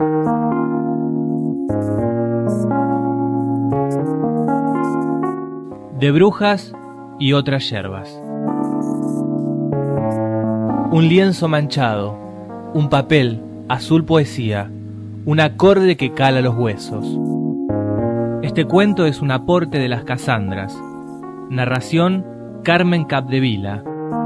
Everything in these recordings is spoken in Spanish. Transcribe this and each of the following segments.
De brujas y otras yerbas. Un lienzo manchado, un papel, azul poesía, un acorde que cala los huesos. Este cuento es un aporte de las Casandras. Narración: Carmen Capdevila.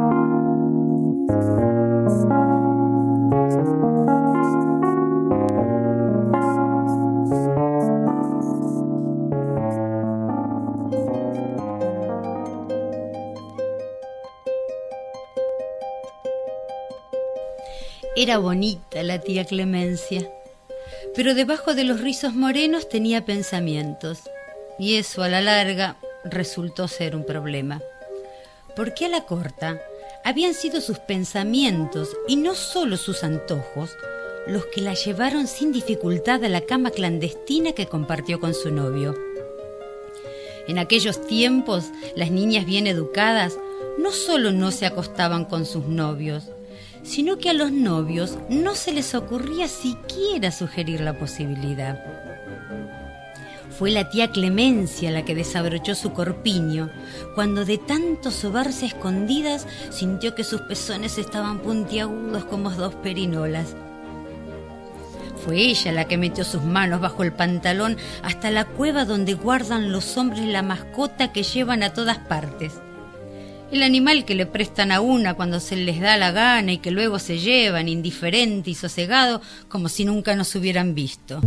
Era bonita la tía Clemencia, pero debajo de los rizos morenos tenía pensamientos, y eso a la larga resultó ser un problema. Porque a la corta habían sido sus pensamientos y no solo sus antojos los que la llevaron sin dificultad a la cama clandestina que compartió con su novio. En aquellos tiempos, las niñas bien educadas no solo no se acostaban con sus novios, sino que a los novios no se les ocurría siquiera sugerir la posibilidad. Fue la tía Clemencia la que desabrochó su corpiño, cuando de tanto sobarse a escondidas sintió que sus pezones estaban puntiagudos como dos perinolas. Fue ella la que metió sus manos bajo el pantalón hasta la cueva donde guardan los hombres la mascota que llevan a todas partes. El animal que le prestan a una cuando se les da la gana y que luego se llevan indiferente y sosegado como si nunca nos hubieran visto.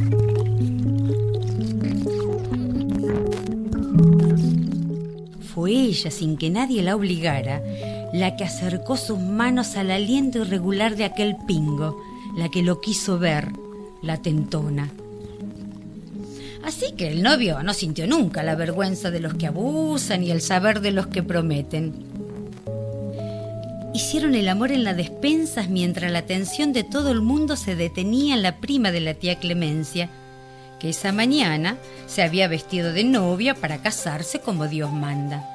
Fue ella, sin que nadie la obligara, la que acercó sus manos al aliento irregular de aquel pingo, la que lo quiso ver, la tentona. Así que el novio no sintió nunca la vergüenza de los que abusan y el saber de los que prometen. Hicieron el amor en las despensas mientras la atención de todo el mundo se detenía en la prima de la tía Clemencia, que esa mañana se había vestido de novia para casarse como Dios manda.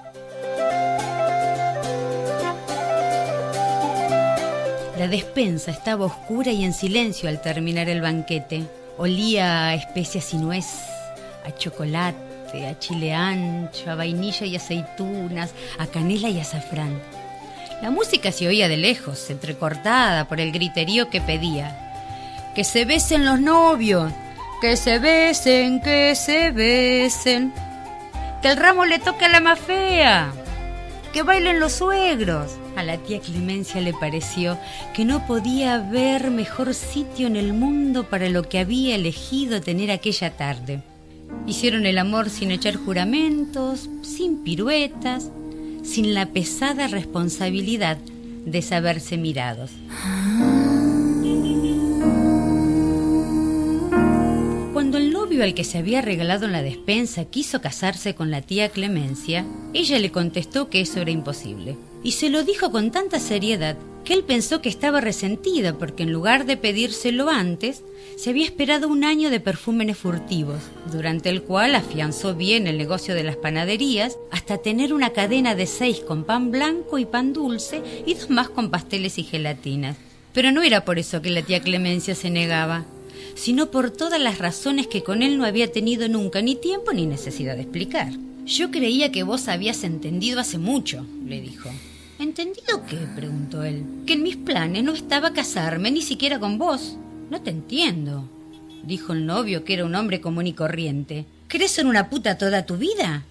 La despensa estaba oscura y en silencio al terminar el banquete. Olía a especias y nuez, a chocolate, a chile ancho, a vainilla y aceitunas, a canela y azafrán. La música se oía de lejos, entrecortada por el griterío que pedía: ¡que se besen los novios! ¡Que se besen, que se besen! ¡Que el ramo le toque a la más fea! ¡Que bailen los suegros! A la tía Clemencia le pareció que no podía haber mejor sitio en el mundo para lo que había elegido tener aquella tarde. Hicieron el amor sin echar juramentos, sin piruetas, sin la pesada responsabilidad de saberse mirados. Cuando el novio al que se había regalado en la despensa quiso casarse con la tía Clemencia, ella le contestó que eso era imposible. Y se lo dijo con tanta seriedad que él pensó que estaba resentida porque en lugar de pedírselo antes, se había esperado un año de perfúmenes furtivos, durante el cual afianzó bien el negocio de las panaderías hasta tener una cadena de 6 con pan blanco y pan dulce y 2 más con pasteles y gelatinas. Pero no era por eso que la tía Clemencia se negaba, sino por todas las razones que con él no había tenido nunca ni tiempo ni necesidad de explicar. «Yo creía que vos habías entendido hace mucho», le dijo. «¿Entendido qué?», preguntó él. «Que en mis planes no estaba casarme ni siquiera con vos». «No te entiendo», dijo el novio, que era un hombre común y corriente. «¿Querés ser una puta toda tu vida?»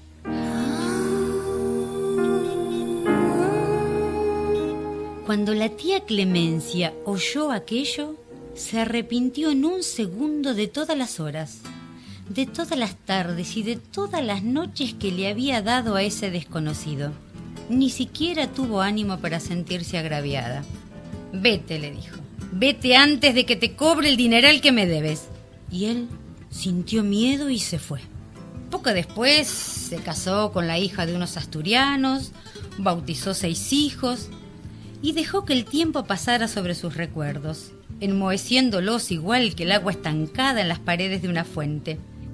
Cuando la tía Clemencia oyó aquello, se arrepintió en un segundo de todas las horas, de todas las tardes y de todas las noches que le había dado a ese desconocido. Ni siquiera tuvo ánimo para sentirse agraviada. «Vete», le dijo. «Vete antes de que te cobre el dineral que me debes». Y él sintió miedo y se fue. Poco después se casó con la hija de unos asturianos, bautizó 6 hijos y dejó que el tiempo pasara sobre sus recuerdos, enmoheciéndolos igual que el agua estancada en las paredes de una fuente.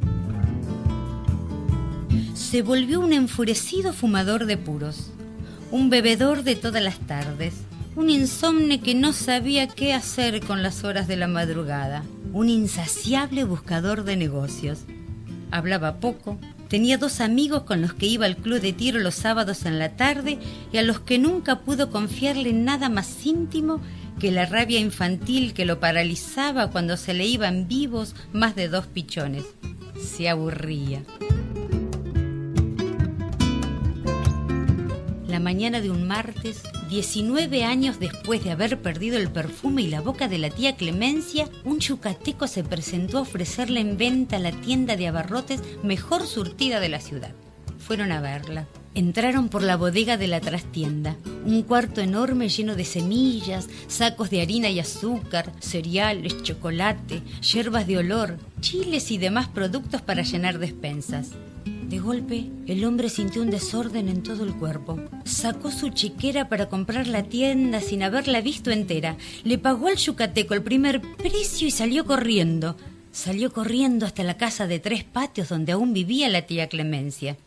Se volvió un enfurecido fumador de puros, un bebedor de todas las tardes, un insomne que no sabía qué hacer con las horas de la madrugada. un insaciable buscador de negocios. Hablaba poco, tenía 2 amigos con los que iba al club de tiro los sábados en la tarde y a los que nunca pudo confiarle nada más íntimo que la rabia infantil que lo paralizaba cuando se le iban vivos más de 2 pichones. Se aburría. La mañana de un martes, 19 años después de haber perdido el perfume y la boca de la tía Clemencia, un yucateco se presentó a ofrecerle en venta la tienda de abarrotes mejor surtida de la ciudad. Fueron a verla. Entraron por la bodega de la trastienda, un cuarto enorme lleno de semillas, sacos de harina y azúcar, cereales, chocolate, hierbas de olor, chiles y demás productos para llenar despensas. De golpe, el hombre sintió un desorden en todo el cuerpo. Sacó su chiquera para comprar la tienda sin haberla visto entera. Le pagó al yucateco el primer precio y salió corriendo. Salió corriendo hasta la casa de 3 patios donde aún vivía la tía Clemencia.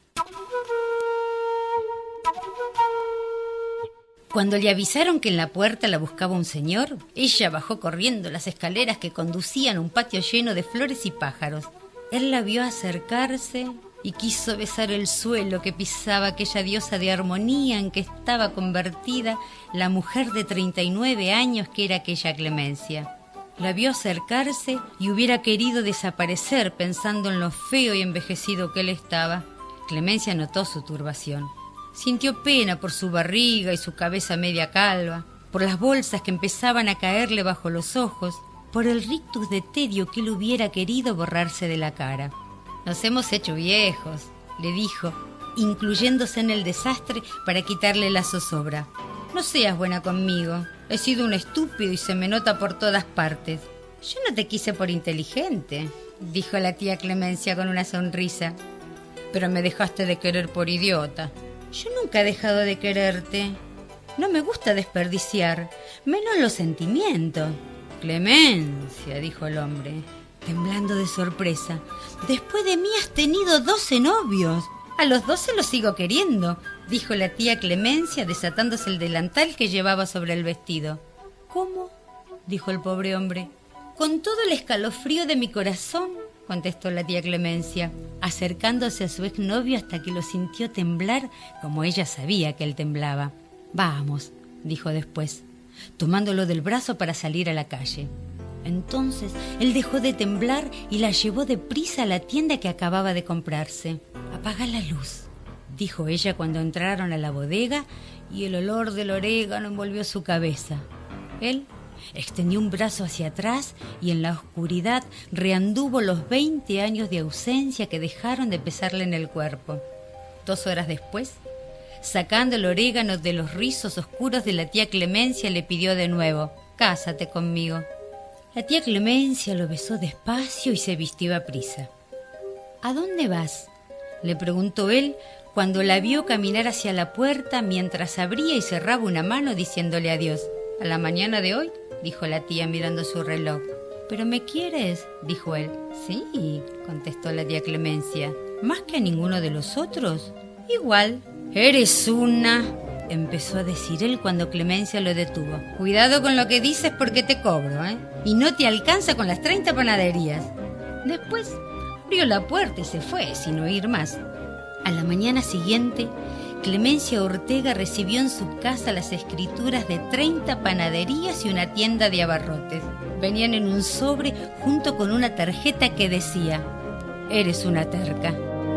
Cuando le avisaron que en la puerta la buscaba un señor, ella bajó corriendo las escaleras que conducían a un patio lleno de flores y pájaros. Él la vio acercarse y quiso besar el suelo que pisaba aquella diosa de armonía en que estaba convertida la mujer de 39 años que era aquella Clemencia. La vio acercarse y hubiera querido desaparecer pensando en lo feo y envejecido que él estaba. Clemencia notó su turbación. Sintió pena por su barriga y su cabeza media calva, por las bolsas que empezaban a caerle bajo los ojos, por el rictus de tedio que él hubiera querido borrarse de la cara. «Nos hemos hecho viejos», le dijo, incluyéndose en el desastre para quitarle la zozobra. «No seas buena conmigo. He sido un estúpido y se me nota por todas partes». «Yo no te quise por inteligente», dijo la tía Clemencia con una sonrisa. «Pero me dejaste de querer por idiota». «Yo nunca he dejado de quererte. No me gusta desperdiciar, menos los sentimientos». «Clemencia», dijo el hombre, temblando de sorpresa, «después de mí has tenido 12 novios. A los 12 los sigo queriendo», dijo la tía Clemencia, desatándose el delantal que llevaba sobre el vestido. «¿Cómo?», dijo el pobre hombre. «Con todo el escalofrío de mi corazón», contestó la tía Clemencia, acercándose a su exnovio hasta que lo sintió temblar como ella sabía que él temblaba. «Vamos», dijo después, tomándolo del brazo para salir a la calle. Entonces él dejó de temblar y la llevó deprisa a la tienda que acababa de comprarse. «Apaga la luz», dijo ella cuando entraron a la bodega y el olor del orégano envolvió su cabeza. Él extendió un brazo hacia atrás y en la oscuridad reanduvo los 20 años de ausencia que dejaron de pesarle en el cuerpo. 2 horas después, sacando el orégano de los rizos oscuros de la tía Clemencia, le pidió de nuevo: «Cásate conmigo». La tía Clemencia lo besó despacio y se vistió a prisa. «¿A dónde vas?», le preguntó él cuando la vio caminar hacia la puerta mientras abría y cerraba una mano diciéndole adiós. «A la mañana de hoy», dijo la tía mirando su reloj. «¿Pero me quieres?», dijo él. «Sí», contestó la tía Clemencia. «¿Más que a ninguno de los otros?». «Igual». «Eres una...», empezó a decir él cuando Clemencia lo detuvo. «Cuidado con lo que dices porque te cobro, ¿eh? Y no te alcanza con las 30 panaderías». Después abrió la puerta y se fue sin oír más. A la mañana siguiente, Clemencia Ortega recibió en su casa las escrituras de 30 panaderías y una tienda de abarrotes. Venían en un sobre junto con una tarjeta que decía: «Eres una terca».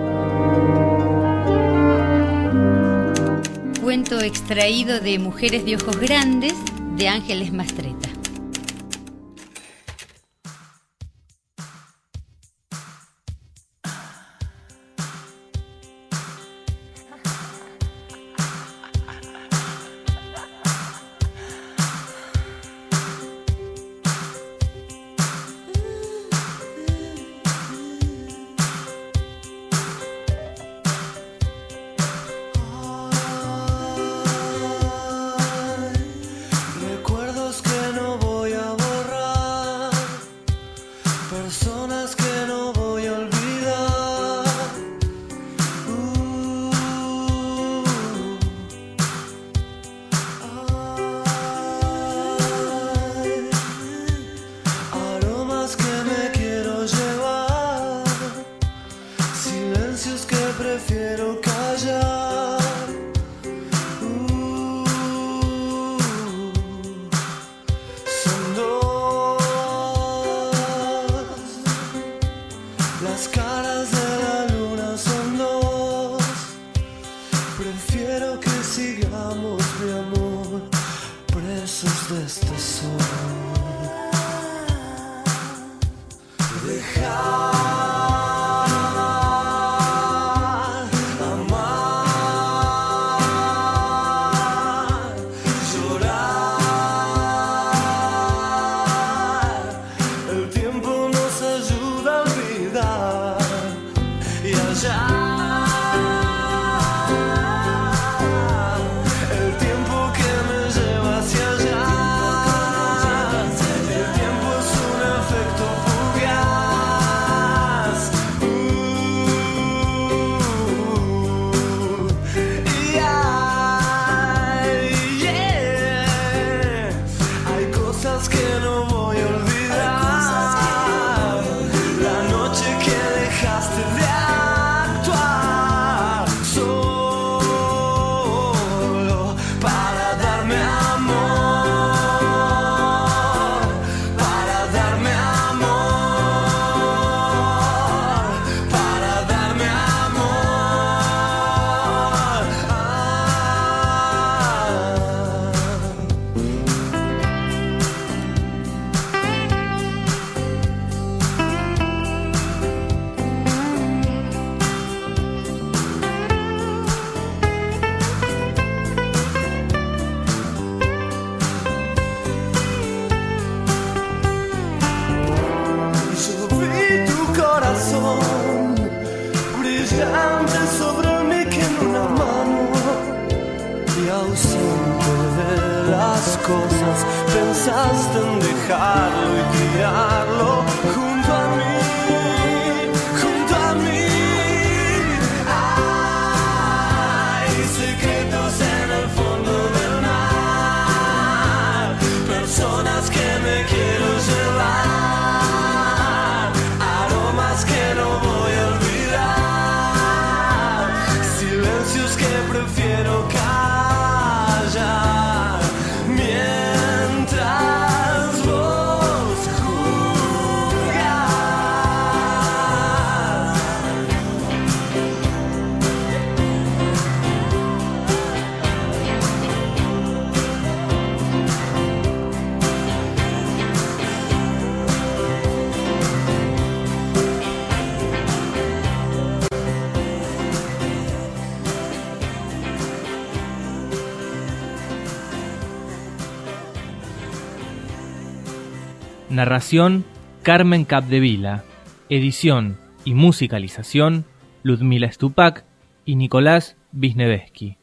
Cuento extraído de Mujeres de Ojos Grandes, de Ángeles Mastretta. Aromas que Las caras de la luna son dos. Prefiero que sigamos, mi amor, presos de este sol. Dejar amar, llorar. El tiempo nos ayuda a olvidar y allá. El tiempo que me lleva hacia allá. El tiempo es un efecto fugaz. Y hay cosas que no voy a olvidar. La noche que dejaste de actuar solo para darme amor, para darme amor, para darme amor. Yo vi tu corazón brillante sobre mí que en una mano, y ausente de las cosas pensaste en dejarlo y tirarlo junto a mí, junto a mí. Hay secretos en el fondo del mar, personas que me quiero llevar, aromas que no voy a olvidar, silencios que prefiero callar mientras vos juzgas. Narración: Carmen Capdevila. Edición y musicalización: Ludmila Stupak y Nicolás Wisniewski.